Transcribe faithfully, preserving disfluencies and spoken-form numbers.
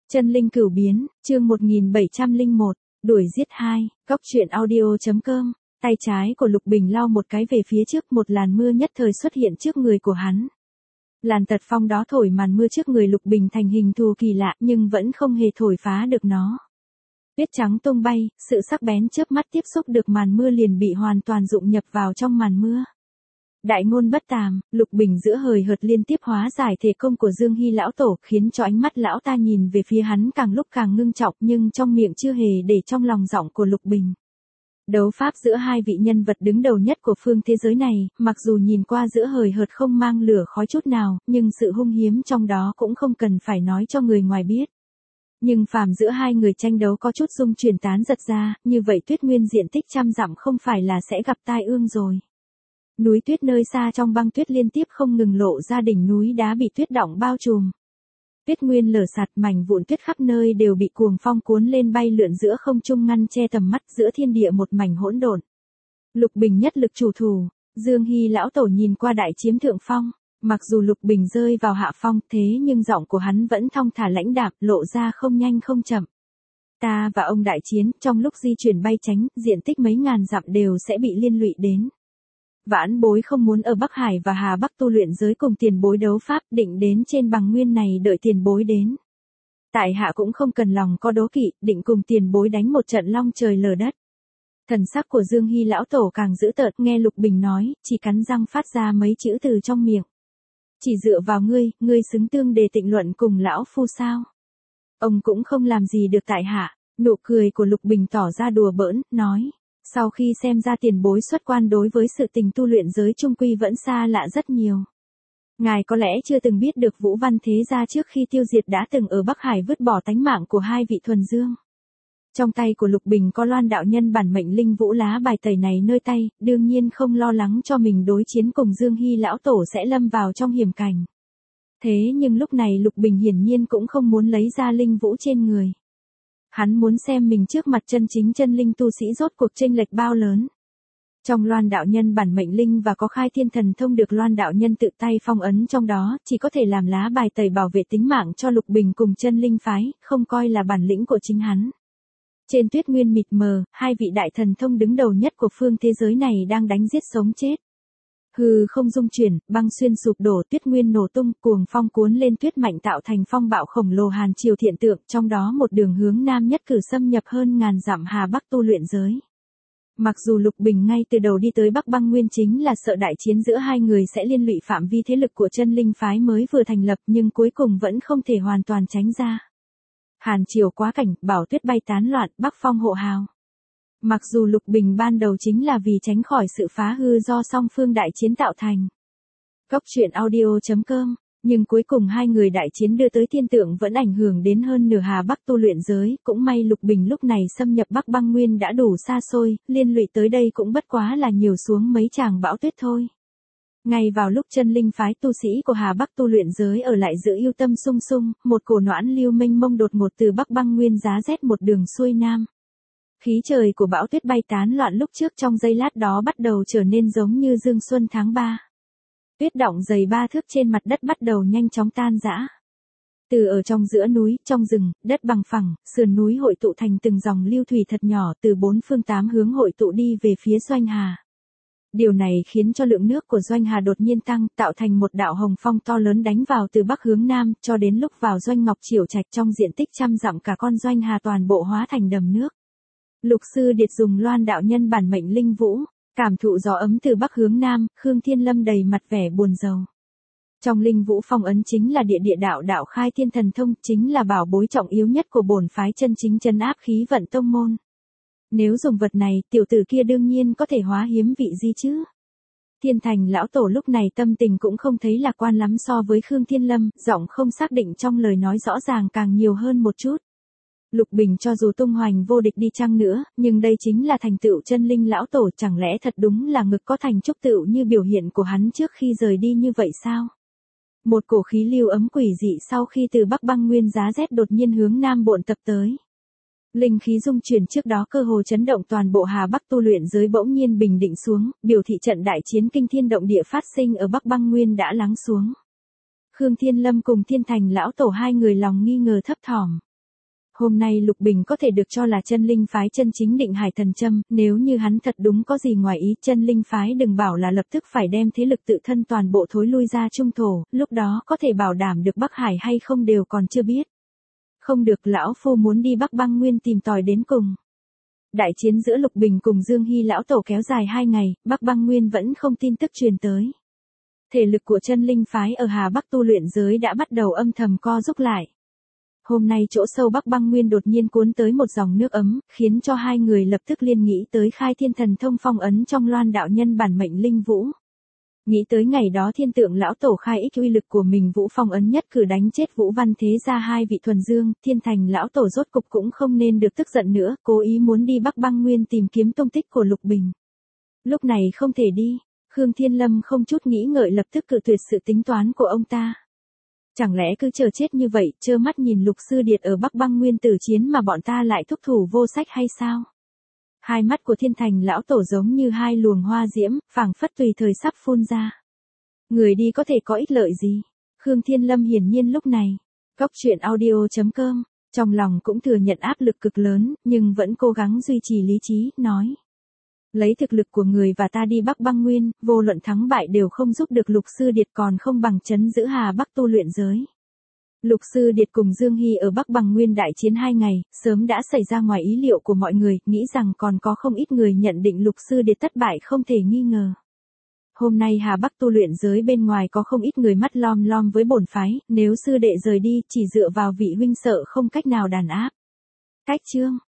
Chân linh cửu biến, chương một nghìn bảy trăm lẻ một, đuổi giết hai, cóc truyện audio.com, tay trái của Lục Bình lao một cái về phía trước, một làn mưa nhất thời xuất hiện trước người của hắn. Làn tật phong đó thổi màn mưa trước người Lục Bình thành hình thù kỳ lạ nhưng vẫn không hề thổi phá được nó. Tuyết trắng tung bay, sự sắc bén chớp mắt tiếp xúc được màn mưa liền bị hoàn toàn dụng nhập vào trong màn mưa. Đại ngôn bất tàm, Lục Bình giữa hời hợt liên tiếp hóa giải thể công của Dương Hy lão tổ, khiến cho ánh mắt lão ta nhìn về phía hắn càng lúc càng ngưng trọng, nhưng trong miệng chưa hề để trong lòng giọng của Lục Bình. Đấu pháp giữa hai vị nhân vật đứng đầu nhất của phương thế giới này, mặc dù nhìn qua giữa hời hợt không mang lửa khói chút nào, nhưng sự hung hiếm trong đó cũng không cần phải nói cho người ngoài biết. Nhưng phàm giữa hai người tranh đấu có chút dung truyền tán giật ra, như vậy Tuyết Nguyên diện tích trăm dặm không phải là sẽ gặp tai ương rồi. Núi tuyết nơi xa trong băng tuyết liên tiếp không ngừng lộ ra, đỉnh núi đá bị tuyết đọng bao trùm. Tuyết nguyên lở sạt, mảnh vụn tuyết khắp nơi đều bị cuồng phong cuốn lên bay lượn giữa không trung, ngăn che tầm mắt, giữa thiên địa một mảnh hỗn độn. Lục Bình nhất lực chủ thủ, Dương Hy lão tổ nhìn qua đại chiếm thượng phong. Mặc dù Lục Bình rơi vào hạ phong, thế nhưng giọng của hắn vẫn thong thả lãnh đạm, lộ ra không nhanh không chậm. Ta và ông đại chiến, trong lúc di chuyển bay tránh, diện tích mấy ngàn dặm đều sẽ bị liên lụy đến. Vãn bối không muốn ở Bắc Hải và Hà Bắc tu luyện giới cùng tiền bối đấu pháp, định đến trên bằng nguyên này đợi tiền bối đến. Tại hạ cũng không cần lòng có đố kỵ, định cùng tiền bối đánh một trận long trời lở đất. Thần sắc của Dương Hy lão tổ càng dữ tợn, nghe Lục Bình nói, chỉ cắn răng phát ra mấy chữ từ trong miệng. Chỉ dựa vào ngươi, ngươi xứng tương để tịnh luận cùng lão phu sao? Ông cũng không làm gì được tại hạ. Nụ cười của Lục Bình tỏ ra đùa bỡn, nói. Sau khi xem ra tiền bối xuất quan đối với sự tình tu luyện giới trung quy vẫn xa lạ rất nhiều. Ngài có lẽ chưa từng biết được Vũ Văn Thế Gia trước khi tiêu diệt đã từng ở Bắc Hải vứt bỏ tánh mạng của hai vị thuần dương. Trong tay của Lục Bình có Loan đạo nhân bản mệnh linh vũ lá bài tẩy này nơi tay, đương nhiên không lo lắng cho mình đối chiến cùng Dương Hy lão tổ sẽ lâm vào trong hiểm cảnh. Thế nhưng lúc này Lục Bình hiển nhiên cũng không muốn lấy ra linh vũ trên người. Hắn muốn xem mình trước mặt chân chính chân linh tu sĩ rốt cuộc chênh lệch bao lớn. Trong Loan đạo nhân bản mệnh linh và có khai thiên thần thông được Loan đạo nhân tự tay phong ấn trong đó, chỉ có thể làm lá bài tẩy bảo vệ tính mạng cho Lục Bình cùng chân linh phái, không coi là bản lĩnh của chính hắn. Trên tuyết nguyên mịt mờ, hai vị đại thần thông đứng đầu nhất của phương thế giới này đang đánh giết sống chết. Hư không dung chuyển, băng xuyên sụp đổ, tuyết nguyên nổ tung, cuồng phong cuốn lên tuyết mạnh tạo thành phong bạo khổng lồ hàn triều thiện tượng, trong đó một đường hướng nam nhất cử xâm nhập hơn ngàn dặm Hà Bắc tu luyện giới. Mặc dù Lục Bình ngay từ đầu đi tới Bắc Băng Nguyên chính là sợ đại chiến giữa hai người sẽ liên lụy phạm vi thế lực của chân linh phái mới vừa thành lập, nhưng cuối cùng vẫn không thể hoàn toàn tránh ra. Hàn triều quá cảnh, bảo tuyết bay tán loạn, Bắc phong hộ hào. Mặc dù Lục Bình ban đầu chính là vì tránh khỏi sự phá hư do song phương đại chiến tạo thành. Cóc truyện audio.com, nhưng cuối cùng hai người đại chiến đưa tới thiên tượng vẫn ảnh hưởng đến hơn nửa Hà Bắc tu luyện giới, cũng may Lục Bình lúc này xâm nhập Bắc Băng Nguyên đã đủ xa xôi, liên lụy tới đây cũng bất quá là nhiều xuống mấy tràng bão tuyết thôi. Ngay vào lúc chân linh phái tu sĩ của Hà Bắc tu luyện giới ở lại giữ yêu tâm sung sung, một cổ noãn lưu mênh mông đột ngột từ Bắc Băng Nguyên giá rét một đường xuôi nam. Khí trời của bão tuyết bay tán loạn lúc trước trong giây lát đó bắt đầu trở nên giống như dương xuân tháng ba. Tuyết đọng dày ba thước trên mặt đất bắt đầu nhanh chóng tan rã. Từ ở trong giữa núi, trong rừng, đất bằng phẳng, sườn núi hội tụ thành từng dòng lưu thủy thật nhỏ từ bốn phương tám hướng hội tụ đi về phía Doanh Hà. Điều này khiến cho lượng nước của Doanh Hà đột nhiên tăng, tạo thành một đạo hồng phong to lớn đánh vào từ bắc hướng nam, cho đến lúc vào Doanh Ngọc Triểu Trạch trong diện tích trăm dặm cả con Doanh Hà toàn bộ hóa thành đầm nước. Lục sư Điệt dùng Loan đạo nhân bản mệnh linh vũ, cảm thụ gió ấm từ bắc hướng nam, Khương Thiên Lâm đầy mặt vẻ buồn rầu. Trong linh vũ phong ấn chính là địa địa đạo đạo khai thiên thần thông, chính là bảo bối trọng yếu nhất của bổn phái chân chính trấn áp khí vận tông môn. Nếu dùng vật này, tiểu tử kia đương nhiên có thể hóa hiếm vị gì chứ. Thiên Thành lão tổ lúc này tâm tình cũng không thấy lạc quan lắm so với Khương Thiên Lâm, giọng không xác định trong lời nói rõ ràng càng nhiều hơn một chút. Lục Bình cho dù tung hoành vô địch đi chăng nữa, nhưng đây chính là thành tựu chân linh lão tổ, chẳng lẽ thật đúng là ngực có thành trúc tựu như biểu hiện của hắn trước khi rời đi như vậy sao? Một cổ khí lưu ấm quỷ dị sau khi từ Bắc Băng Nguyên giá rét đột nhiên hướng nam bộn tập tới. Linh khí dung chuyển trước đó cơ hồ chấn động toàn bộ Hà Bắc tu luyện giới bỗng nhiên bình định xuống, biểu thị trận đại chiến kinh thiên động địa phát sinh ở Bắc Băng Nguyên đã lắng xuống. Khương Thiên Lâm cùng Thiên Thành lão tổ hai người lòng nghi ngờ thấp thỏm. Hôm nay Lục Bình có thể được cho là chân linh phái chân chính Định Hải Thần Châm, nếu như hắn thật đúng có gì ngoài ý, chân linh phái đừng bảo là lập tức phải đem thế lực tự thân toàn bộ thối lui ra trung thổ, lúc đó có thể bảo đảm được Bắc Hải hay không đều còn chưa biết. Không được, lão phu muốn đi Bắc Băng Nguyên tìm tòi đến cùng. Đại chiến giữa Lục Bình cùng Dương Hy lão tổ kéo dài hai ngày, Bắc Băng Nguyên vẫn không tin tức truyền tới. Thể lực của chân linh phái ở Hà Bắc tu luyện giới đã bắt đầu âm thầm co rút lại. Hôm nay chỗ sâu Bắc Băng Nguyên đột nhiên cuốn tới một dòng nước ấm, khiến cho hai người lập tức liên nghĩ tới khai thiên thần thông phong ấn trong Loan đạo nhân bản mệnh linh vũ. Nghĩ tới ngày đó thiên tượng lão tổ khai ích uy lực của mình vũ phong ấn nhất cử đánh chết Vũ Văn Thế gia hai vị thuần dương, thiên thành lão tổ rốt cục cũng không nên được tức giận nữa, cố ý muốn đi Bắc Băng Nguyên tìm kiếm tung tích của Lục Bình. Lúc này không thể đi, Khương Thiên Lâm không chút nghĩ ngợi lập tức cự tuyệt sự tính toán của ông ta. Chẳng lẽ cứ chờ chết như vậy, trơ mắt nhìn Lục Sư Điệt ở Bắc Băng Nguyên tử chiến mà bọn ta lại thúc thủ vô sách hay sao? Hai mắt của thiên thành lão tổ giống như hai luồng hoa diễm, phảng phất tùy thời sắp phun ra. Người đi có thể có ích lợi gì? Khương Thiên Lâm hiển nhiên lúc này, Cóc Truyện Audio chấm com, trong lòng cũng thừa nhận áp lực cực lớn, nhưng vẫn cố gắng duy trì lý trí, nói. Lấy thực lực của người và ta đi Bắc Băng Nguyên, vô luận thắng bại đều không giúp được Lục Sư Điệt, còn không bằng trấn giữ Hà Bắc tu luyện giới. Lục Sư Điệt cùng Dương Hy ở Bắc Băng Nguyên đại chiến hai ngày, sớm đã xảy ra ngoài ý liệu của mọi người, nghĩ rằng còn có không ít người nhận định Lục Sư Điệt thất bại không thể nghi ngờ. Hôm nay Hà Bắc tu luyện giới bên ngoài có không ít người mắt lom lom với bổn phái, nếu sư đệ rời đi, chỉ dựa vào vị huynh sợ không cách nào đàn áp. Cách chương